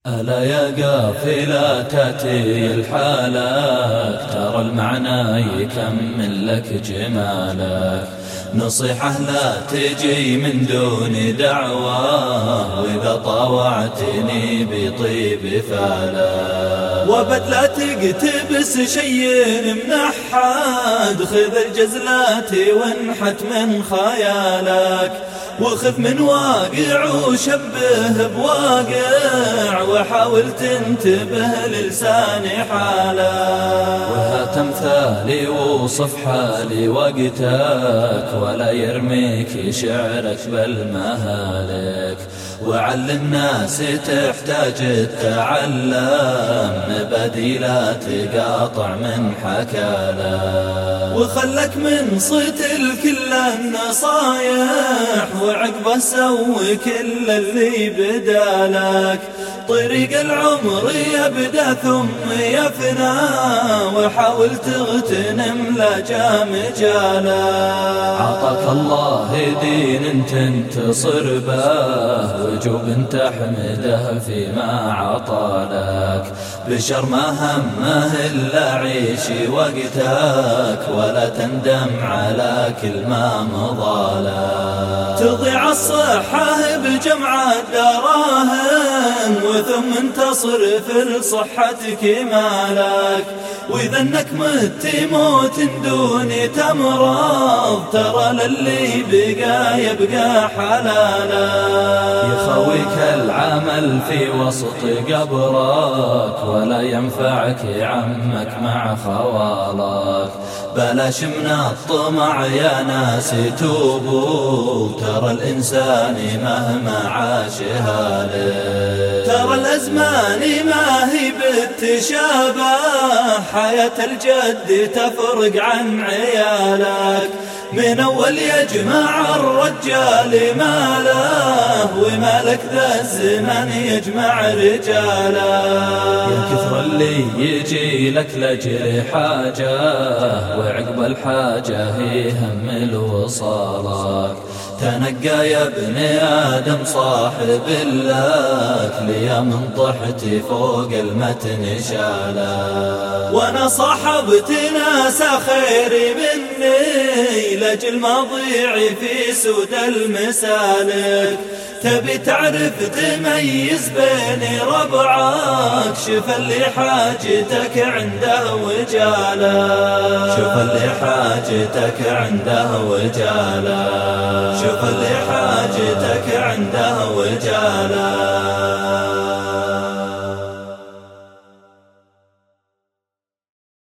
ألا يا قافلة تأتي الحالك، ترى المعنى يكمل لك جمالك. نصيحة لا تجي من دون دعوة، وإذا طاوعتني بطيب فالك. وبد لا تقتبس شيء من أحد، خذ الجزلات وانحت من خيالك. وخذ من واقع وشبه بواقع، وحاول تنتبه للسان حالك. وهات امثالي وصف حالي وقتك، ولا يرميك شعرك بالمهالك. وعلم ناس تحتاج التعلم، مبادئ لا تقاطع من حكالك. وخلك من صيت الكل النصايح، وعقبه سوي كل اللي بدالك. طريق العمر يبدأ ثم يفنى، وحاول تغتنم لا جا مجالك. عطاك الله دين تنتصر به، وجوب تحمده فيما عطالك. بشر ما همه إلا عيش وقتك، ولا تندم على كل ما مضالك. تضيع الصحة بجمع الدراهم، وثم تصرف لصحتك مالك. وإذا انك مت موت دون تمرض، ترى للي بقى يبقى حلالا. يخويك العمل في وسط قبرك، ولا ينفعك عمك مع خوالك. بلاش من الطمع يا ناس توبوا، ترى الإنسان مهما عاش هالك. ترى الأزمان ما هي بالتشابه، حياة الجد تفرق عن عيالك. من أول يجمع الرجال ماله، ومالك ذا الزمن يجمع رجاله. يا كثر اللي يجي لك لأجل حاجة، وعقب الحاجة يهمل وصالك. تنقى يا ابن آدم صاحب لك، ليا من طحتي فوق المتن شالا. وانا صاحبت ناس خير مني، لأجل مضيع في سود المسالك. تبي تعرف تميز بين ربعك، شوف اللي حاجتك عنده وجاله. شوف اللي حاجتك عنده وجاله. شوف اللي حاجتك عنده وجاله.